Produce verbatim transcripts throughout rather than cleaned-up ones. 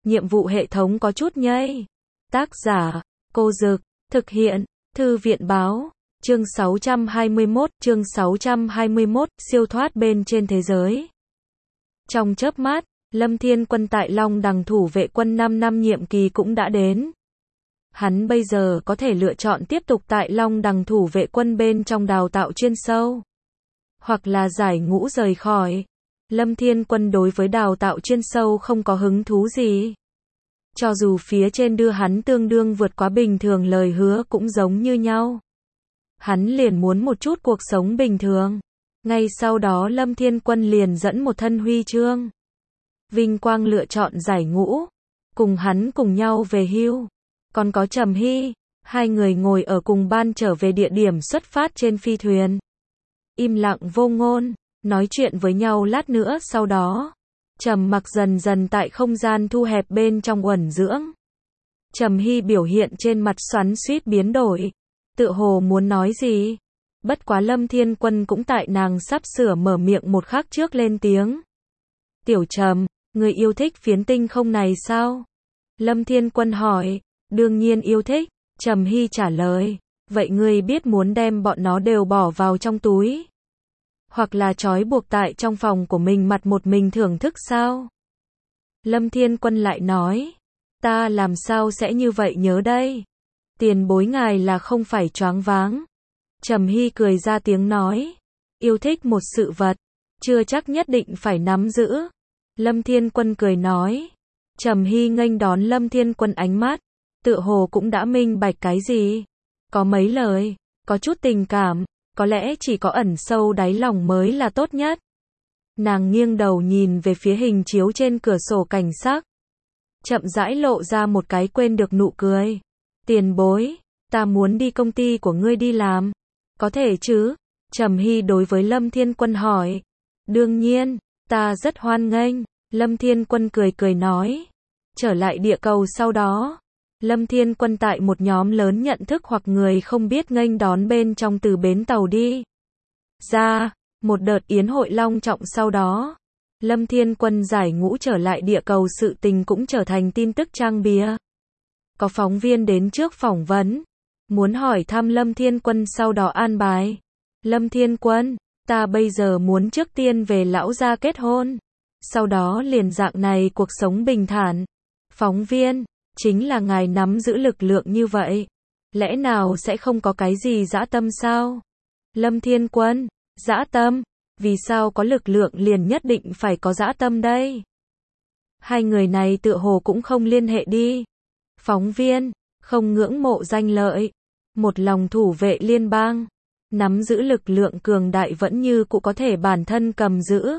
nhiệm vụ hệ thống có chút nhây. Tác giả, Cô Dực, thực hiện, Thư viện báo, chương sáu trăm hai mươi mốt, chương sáu trăm hai mươi mốt, siêu thoát bên trên thế giới. Trong chớp mắt, Lâm Thiên Quân tại Long Đằng thủ vệ quân năm năm nhiệm kỳ cũng đã đến. Hắn bây giờ có thể lựa chọn tiếp tục tại Long Đằng thủ vệ quân bên trong đào tạo chuyên sâu, hoặc là giải ngũ rời khỏi. Lâm Thiên Quân đối với đào tạo chuyên sâu không có hứng thú gì. Cho dù phía trên đưa hắn tương đương vượt quá bình thường lời hứa cũng giống như nhau. Hắn liền muốn một chút cuộc sống bình thường. Ngay sau đó Lâm Thiên Quân liền dẫn một thân huy chương vinh quang lựa chọn giải ngũ, cùng hắn cùng nhau về hưu. Còn có Trầm Hy, hai người ngồi ở cùng ban trở về địa điểm xuất phát trên phi thuyền. Im lặng vô ngôn, nói chuyện với nhau lát nữa sau đó. Trầm Mặc dần dần tại không gian thu hẹp bên trong uẩn dưỡng. Trầm Hy biểu hiện trên mặt xoắn xuýt biến đổi, tựa hồ muốn nói gì. Bất quá Lâm Thiên Quân cũng tại nàng sắp sửa mở miệng một khắc trước lên tiếng. Tiểu Trầm, người yêu thích phiến tinh không này sao? Lâm Thiên Quân hỏi. Đương nhiên yêu thích, Trầm Hy trả lời. Vậy ngươi biết muốn đem bọn nó đều bỏ vào trong túi, hoặc là trói buộc tại trong phòng của mình mặt một mình thưởng thức sao? Lâm Thiên Quân lại nói. Ta làm sao sẽ như vậy nhớ đây? Tiền bối ngài là không phải choáng váng. Trầm Hy cười ra tiếng nói. Yêu thích một sự vật, chưa chắc nhất định phải nắm giữ. Lâm Thiên Quân cười nói. Trầm Hy nghênh đón Lâm Thiên Quân ánh mắt, tựa hồ cũng đã minh bạch cái gì. Có mấy lời, có chút tình cảm, có lẽ chỉ có ẩn sâu đáy lòng mới là tốt nhất. Nàng nghiêng đầu nhìn về phía hình chiếu trên cửa sổ cảnh sắc, chậm rãi lộ ra một cái quên được nụ cười. Tiền bối, ta muốn đi công ty của ngươi đi làm. Có thể chứ? Trầm Hy đối với Lâm Thiên Quân hỏi. Đương nhiên, ta rất hoan nghênh. Lâm Thiên Quân cười cười nói. Trở lại địa cầu sau đó, Lâm Thiên Quân tại một nhóm lớn nhận thức hoặc người không biết nghênh đón bên trong từ bến tàu đi ra, một đợt yến hội long trọng sau đó. Lâm Thiên Quân giải ngũ trở lại địa cầu sự tình cũng trở thành tin tức trang bìa. Có phóng viên đến trước phỏng vấn, muốn hỏi thăm Lâm Thiên Quân sau đó an bài. Lâm Thiên Quân, ta bây giờ muốn trước tiên về lão gia kết hôn, sau đó liền dạng này cuộc sống bình thản. Phóng viên, chính là ngài nắm giữ lực lượng như vậy, lẽ nào sẽ không có cái gì dã tâm sao? Lâm Thiên Quân, dã tâm? Vì sao có lực lượng liền nhất định phải có dã tâm đây? Hai người này tựa hồ cũng không liên hệ đi. Phóng viên, không ngưỡng mộ danh lợi, một lòng thủ vệ liên bang, nắm giữ lực lượng cường đại vẫn như cụ có thể bản thân cầm giữ.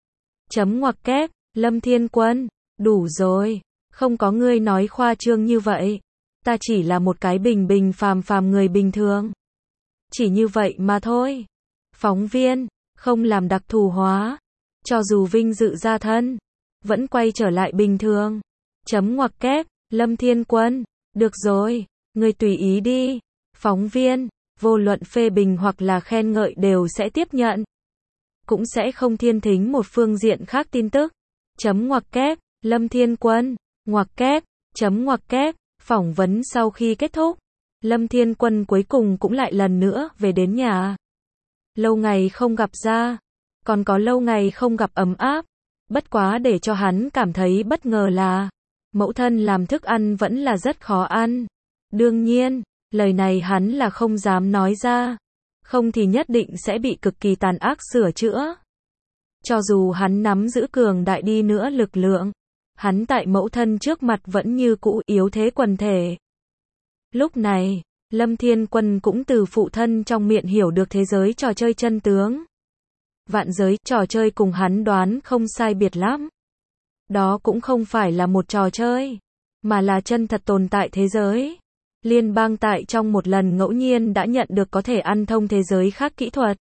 Chấm ngoặc kép, Lâm Thiên Quân, đủ rồi, không có ngươi nói khoa trương như vậy. Ta chỉ là một cái bình bình phàm phàm người bình thường. Chỉ như vậy mà thôi. Phóng viên, không làm đặc thù hóa, cho dù vinh dự gia thân, vẫn quay trở lại bình thường. Chấm ngoặc kép, Lâm Thiên Quân, được rồi, ngươi tùy ý đi. Phóng viên, vô luận phê bình hoặc là khen ngợi đều sẽ tiếp nhận, cũng sẽ không thiên thính một phương diện khác tin tức. Chấm ngoặc kép, Lâm Thiên Quân, ngoặc kép, chấm ngoặc kép. Phỏng vấn sau khi kết thúc, Lâm Thiên Quân cuối cùng cũng lại lần nữa về đến nhà. Lâu ngày không gặp ra, còn có lâu ngày không gặp ấm áp. Bất quá để cho hắn cảm thấy bất ngờ là, mẫu thân làm thức ăn vẫn là rất khó ăn. Đương nhiên, lời này hắn là không dám nói ra, không thì nhất định sẽ bị cực kỳ tàn ác sửa chữa. Cho dù hắn nắm giữ cường đại đi nữa lực lượng, hắn tại mẫu thân trước mặt vẫn như cũ yếu thế quần thể. Lúc này, Lâm Thiên Quân cũng từ phụ thân trong miệng hiểu được thế giới trò chơi chân tướng. Vạn giới trò chơi cùng hắn đoán không sai biệt lắm. Đó cũng không phải là một trò chơi, mà là chân thật tồn tại thế giới. Liên bang tại trong một lần ngẫu nhiên đã nhận được có thể ăn thông thế giới khác kỹ thuật.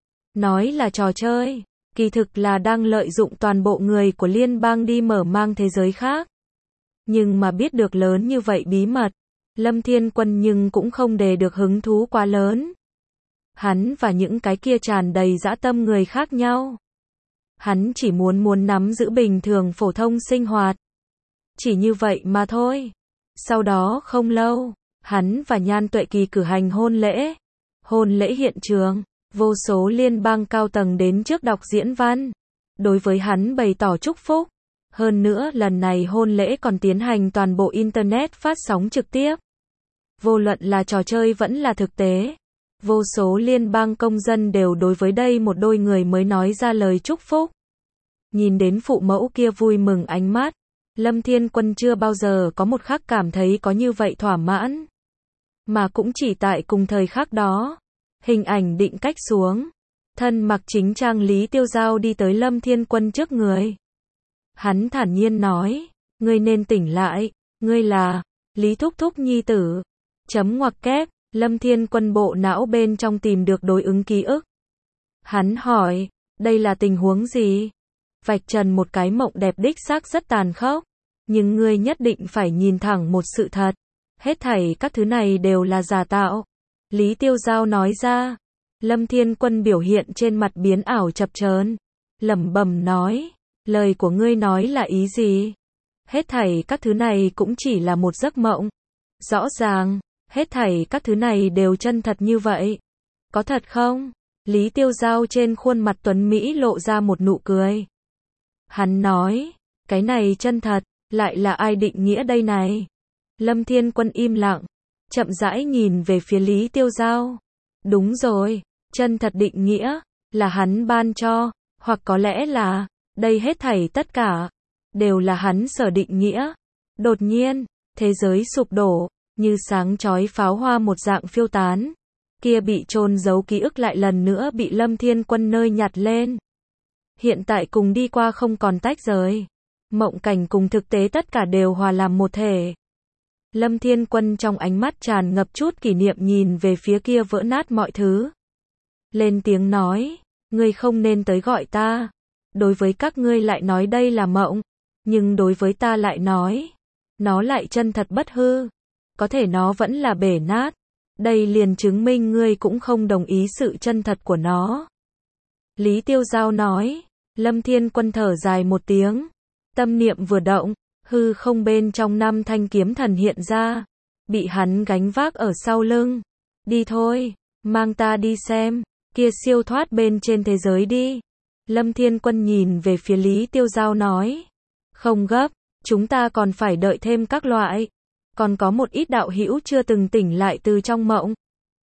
Nói là trò chơi, kỳ thực là đang lợi dụng toàn bộ người của liên bang đi mở mang thế giới khác. Nhưng mà biết được lớn như vậy bí mật, Lâm Thiên Quân nhưng cũng không đề được hứng thú quá lớn. Hắn và những cái kia tràn đầy dã tâm người khác nhau. Hắn chỉ muốn muốn nắm giữ bình thường phổ thông sinh hoạt. Chỉ như vậy mà thôi. Sau đó không lâu, hắn và Nhan Tuệ Kỳ cử hành hôn lễ. Hôn lễ hiện trường, vô số liên bang cao tầng đến trước đọc diễn văn. Đối với hắn bày tỏ chúc phúc. Hơn nữa lần này hôn lễ còn tiến hành toàn bộ Internet phát sóng trực tiếp. Vô luận là trò chơi vẫn là thực tế. Vô số liên bang công dân đều đối với đây một đôi người mới nói ra lời chúc phúc. Nhìn đến phụ mẫu kia vui mừng ánh mắt, Lâm Thiên Quân chưa bao giờ có một khắc cảm thấy có như vậy thỏa mãn. Mà cũng chỉ tại cùng thời khắc đó, hình ảnh định cách xuống. Thân mặc chính trang Lý Tiêu Giao đi tới Lâm Thiên Quân trước người. Hắn thản nhiên nói, ngươi nên tỉnh lại, ngươi là Lý Thúc Thúc nhi tử. Chấm ngoặc kép, Lâm Thiên Quân bộ não bên trong tìm được đối ứng ký ức. Hắn hỏi, đây là tình huống gì? Vạch trần một cái mộng đẹp đích xác rất tàn khốc. Nhưng ngươi nhất định phải nhìn thẳng một sự thật. Hết thảy các thứ này đều là giả tạo. Lý Tiêu Giao nói ra. Lâm Thiên Quân biểu hiện trên mặt biến ảo chập chờn, lẩm bẩm nói, lời của ngươi nói là ý gì? Hết thảy các thứ này cũng chỉ là một giấc mộng. Rõ ràng, hết thảy các thứ này đều chân thật như vậy. Có thật không? Lý Tiêu Giao trên khuôn mặt tuấn Mỹ lộ ra một nụ cười. Hắn nói, cái này chân thật, lại là ai định nghĩa đây này? Lâm Thiên Quân im lặng, chậm rãi nhìn về phía Lý Tiêu Giao. Đúng rồi, chân thật định nghĩa, là hắn ban cho, hoặc có lẽ là, đây hết thảy tất cả, đều là hắn sở định nghĩa. Đột nhiên, thế giới sụp đổ, như sáng chói pháo hoa một dạng phiêu tán. Kia bị chôn giấu ký ức lại lần nữa bị Lâm Thiên Quân nơi nhặt lên. Hiện tại cùng đi qua không còn tách rời. Mộng cảnh cùng thực tế tất cả đều hòa làm một thể. Lâm Thiên Quân trong ánh mắt tràn ngập chút kỷ niệm nhìn về phía kia vỡ nát mọi thứ. Lên tiếng nói, ngươi không nên tới gọi ta. Đối với các ngươi lại nói đây là mộng. Nhưng đối với ta lại nói, nó lại chân thật bất hư. Có thể nó vẫn là bể nát. Đây liền chứng minh ngươi cũng không đồng ý sự chân thật của nó. Lý Tiêu Giao nói. Lâm Thiên Quân thở dài một tiếng. Tâm niệm vừa động, hư không bên trong năm thanh kiếm thần hiện ra. Bị hắn gánh vác ở sau lưng. Đi thôi, mang ta đi xem, kia siêu thoát bên trên thế giới đi. Lâm Thiên Quân nhìn về phía Lý Tiêu Giao nói. Không gấp, chúng ta còn phải đợi thêm các loại. Còn có một ít đạo hữu chưa từng tỉnh lại từ trong mộng.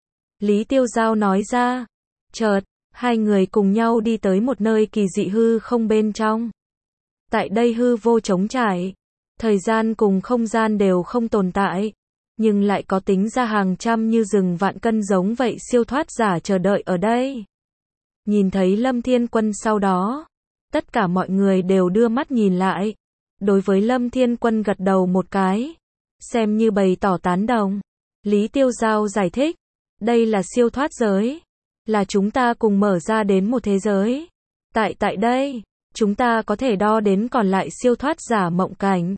Lý Tiêu Giao nói ra. Chợt, hai người cùng nhau đi tới một nơi kỳ dị hư không bên trong. Tại đây hư vô trống trải. Thời gian cùng không gian đều không tồn tại. Nhưng lại có tính ra hàng trăm như rừng vạn cân giống vậy siêu thoát giả chờ đợi ở đây. Nhìn thấy Lâm Thiên Quân sau đó. Tất cả mọi người đều đưa mắt nhìn lại. Đối với Lâm Thiên Quân gật đầu một cái. Xem như bày tỏ tán đồng. Lý Tiêu Giao giải thích. Đây là siêu thoát giới. Là chúng ta cùng mở ra đến một thế giới. Tại tại đây, chúng ta có thể đo đến còn lại siêu thoát giả mộng cảnh.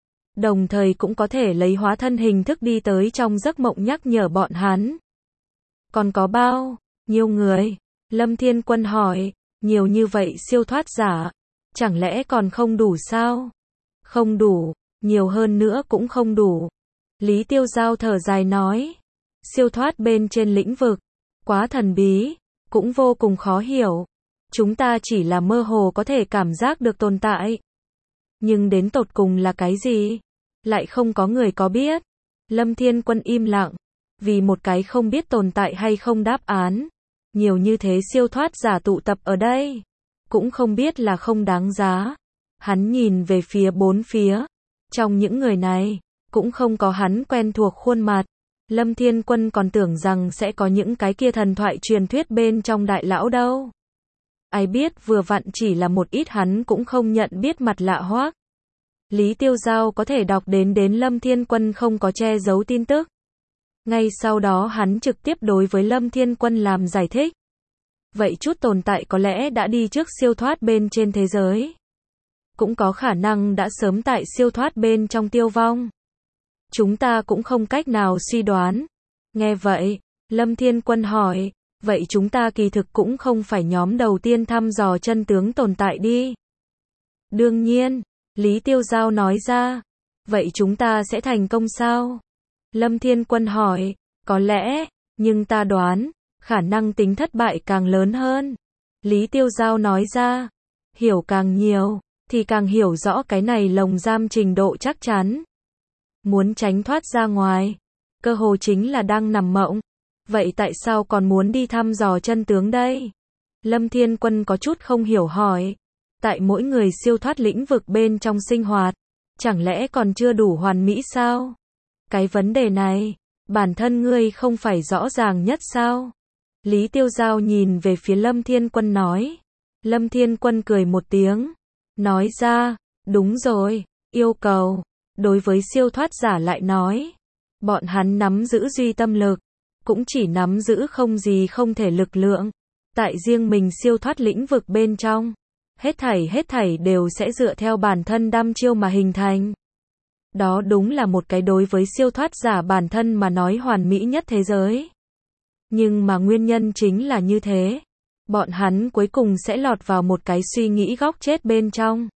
Đồng thời cũng có thể lấy hóa thân hình thức đi tới trong giấc mộng nhắc nhở bọn hắn. Còn có bao nhiêu người? Lâm Thiên Quân hỏi. Nhiều như vậy siêu thoát giả. Chẳng lẽ còn không đủ sao? Không đủ. Nhiều hơn nữa cũng không đủ. Lý Tiêu Giao thở dài nói. Siêu thoát bên trên lĩnh vực. Quá thần bí. Cũng vô cùng khó hiểu. Chúng ta chỉ là mơ hồ có thể cảm giác được tồn tại. Nhưng đến tột cùng là cái gì? Lại không có người có biết. Lâm Thiên Quân im lặng. Vì một cái không biết tồn tại hay không đáp án. Nhiều như thế siêu thoát giả tụ tập ở đây. Cũng không biết là không đáng giá. Hắn nhìn về phía bốn phía. Trong những người này, cũng không có hắn quen thuộc khuôn mặt. Lâm Thiên Quân còn tưởng rằng sẽ có những cái kia thần thoại truyền thuyết bên trong đại lão đâu. Ai biết vừa vặn chỉ là một ít hắn cũng không nhận biết mặt lạ hoắc. Lý Tiêu Giao có thể đọc đến đến Lâm Thiên Quân không có che giấu tin tức. Ngay sau đó hắn trực tiếp đối với Lâm Thiên Quân làm giải thích. Vậy chút tồn tại có lẽ đã đi trước siêu thoát bên trên thế giới. Cũng có khả năng đã sớm tại siêu thoát bên trong tiêu vong. Chúng ta cũng không cách nào suy đoán. Nghe vậy, Lâm Thiên Quân hỏi, vậy chúng ta kỳ thực cũng không phải nhóm đầu tiên thăm dò chân tướng tồn tại đi. Đương nhiên, Lý Tiêu Giao nói ra, Vậy chúng ta sẽ thành công sao? Lâm Thiên Quân hỏi, có lẽ, nhưng ta đoán, khả năng tính thất bại càng lớn hơn. Lý Tiêu Giao nói ra, hiểu càng nhiều, thì càng hiểu rõ cái này lồng giam trình độ chắc chắn. Muốn tránh thoát ra ngoài, cơ hồ chính là đang nằm mộng. Vậy tại sao còn muốn đi thăm dò chân tướng đây? Lâm Thiên Quân có chút không hiểu hỏi. Tại mỗi người siêu thoát lĩnh vực bên trong sinh hoạt, chẳng lẽ còn chưa đủ hoàn mỹ sao? Cái vấn đề này, bản thân ngươi không phải rõ ràng nhất sao? Lý Tiêu Giao nhìn về phía Lâm Thiên Quân nói. Lâm Thiên Quân cười một tiếng, nói ra, đúng rồi, yêu cầu, đối với siêu thoát giả lại nói, bọn hắn nắm giữ duy tâm lực, cũng chỉ nắm giữ không gì không thể lực lượng, tại riêng mình siêu thoát lĩnh vực bên trong, hết thảy hết thảy đều sẽ dựa theo bản thân đăm chiêu mà hình thành. Đó đúng là một cái đối với siêu thoát giả bản thân mà nói hoàn mỹ nhất thế giới. Nhưng mà nguyên nhân chính là như thế. Bọn hắn cuối cùng sẽ lọt vào một cái suy nghĩ góc chết bên trong.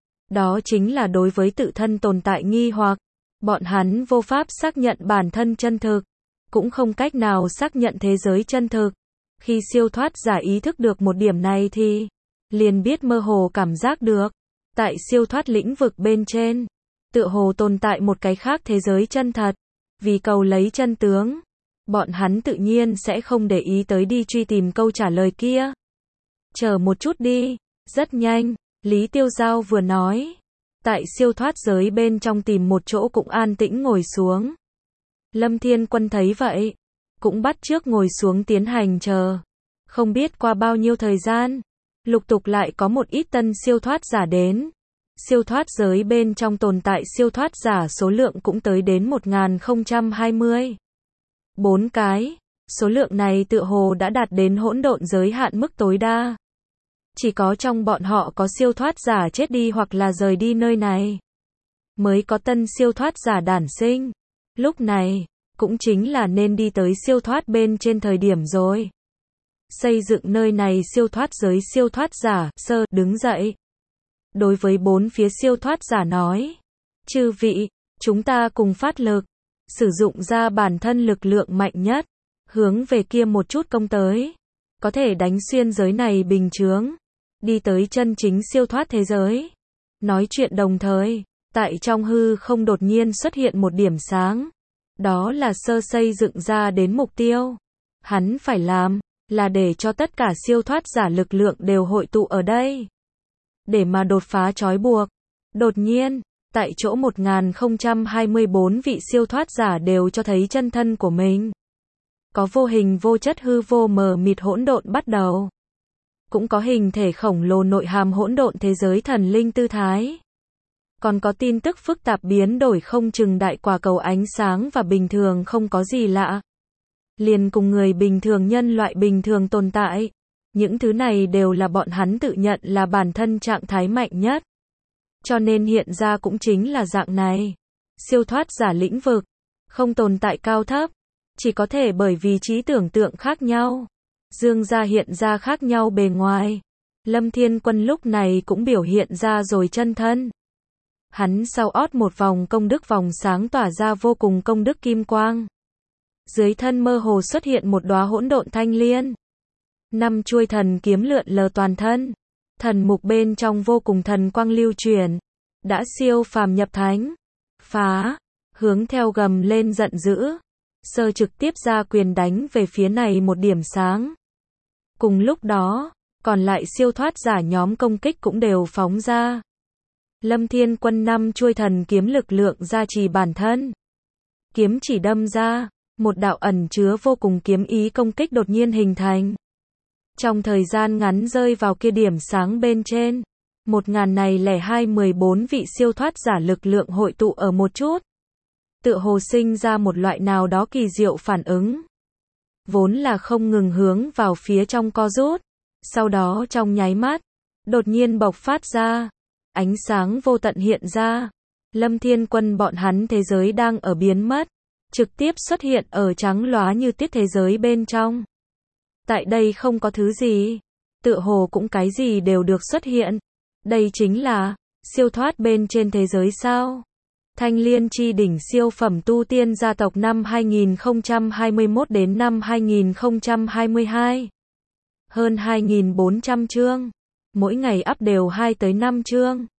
Đó chính là đối với tự thân tồn tại nghi hoặc. Bọn hắn vô pháp xác nhận bản thân chân thực. Cũng không cách nào xác nhận thế giới chân thực. Khi siêu thoát giả ý thức được một điểm này thì liền biết mơ hồ cảm giác được. Tại siêu thoát lĩnh vực bên trên, tựa hồ tồn tại một cái khác thế giới chân thật. Vì cầu lấy chân tướng, bọn hắn tự nhiên sẽ không để ý tới đi truy tìm câu trả lời kia. Chờ một chút đi, rất nhanh, Lý Tiêu Giao vừa nói. Tại siêu thoát giới bên trong tìm một chỗ cũng an tĩnh ngồi xuống. Lâm Thiên Quân thấy vậy, cũng bắt chước ngồi xuống tiến hành chờ. Không biết qua bao nhiêu thời gian, lục tục lại có một ít tân siêu thoát giả đến. Siêu thoát giới bên trong tồn tại siêu thoát giả số lượng cũng tới đến một nghìn không trăm hai mươi. Bốn cái, số lượng này tựa hồ đã đạt đến hỗn độn giới hạn mức tối đa. Chỉ có trong bọn họ có siêu thoát giả chết đi hoặc là rời đi nơi này, mới có tân siêu thoát giả đản sinh. Lúc này, cũng chính là nên đi tới siêu thoát bên trên thời điểm rồi. Xây dựng nơi này siêu thoát giới siêu thoát giả, sơ, đứng dậy. Đối với bốn phía siêu thoát giả nói, chư vị, chúng ta cùng phát lực, sử dụng ra bản thân lực lượng mạnh nhất, hướng về kia một chút công tới, có thể đánh xuyên giới này bình chướng, đi tới chân chính siêu thoát thế giới. Nói chuyện đồng thời, tại trong hư không đột nhiên xuất hiện một điểm sáng, đó là sơ xây dựng ra đến mục tiêu. Hắn phải làm, là để cho tất cả siêu thoát giả lực lượng đều hội tụ ở đây, để mà đột phá trói buộc. Đột nhiên, tại chỗ một nghìn không trăm hai mươi bốn vị siêu thoát giả đều cho thấy chân thân của mình. Có vô hình vô chất hư vô mờ mịt hỗn độn bắt đầu. Cũng có hình thể khổng lồ nội hàm hỗn độn thế giới thần linh tư thái. Còn có tin tức phức tạp biến đổi không chừng đại quả cầu ánh sáng và bình thường không có gì lạ. Liền cùng người bình thường nhân loại bình thường tồn tại. Những thứ này đều là bọn hắn tự nhận là bản thân trạng thái mạnh nhất. Cho nên hiện ra cũng chính là dạng này. Siêu thoát giả lĩnh vực, không tồn tại cao thấp, chỉ có thể bởi vì trí tưởng tượng khác nhau. Dương ra hiện ra khác nhau bề ngoài. Lâm Thiên Quân lúc này cũng biểu hiện ra rồi chân thân. Hắn sau ót một vòng công đức vòng sáng tỏa ra vô cùng công đức kim quang. Dưới thân mơ hồ xuất hiện một đóa hỗn độn thanh liên. Năm chuôi thần kiếm lượn lờ toàn thân. Thần mục bên trong vô cùng thần quang lưu chuyển. Đã siêu phàm nhập thánh. Phá. Hướng theo gầm lên giận dữ. Sơ trực tiếp ra quyền đánh về phía này một điểm sáng. Cùng lúc đó, còn lại siêu thoát giả nhóm công kích cũng đều phóng ra. Lâm Thiên Quân năm chuôi thần kiếm lực lượng gia trì bản thân. Kiếm chỉ đâm ra, một đạo ẩn chứa vô cùng kiếm ý công kích đột nhiên hình thành. Trong thời gian ngắn rơi vào kia điểm sáng bên trên, một nghìn này lẻ hai mười bốn vị siêu thoát giả lực lượng hội tụ ở một chút. Tựa hồ sinh ra một loại nào đó kỳ diệu phản ứng. Vốn là không ngừng hướng vào phía trong co rút. Sau đó trong nháy mắt, đột nhiên bộc phát ra. Ánh sáng vô tận hiện ra. Lâm Thiên Quân bọn hắn thế giới đang ở biến mất. Trực tiếp xuất hiện ở trắng lóa như tiết thế giới bên trong. Tại đây không có thứ gì. Tựa hồ cũng cái gì đều được xuất hiện. Đây chính là siêu thoát bên trên thế giới sao? Thanh Liên chi đỉnh siêu phẩm tu tiên gia tộc năm hai nghìn không trăm hai mươi mốt đến năm hai nghìn không trăm hai mươi hai. Hơn hai nghìn bốn trăm chương. Mỗi ngày up đều hai tới năm chương.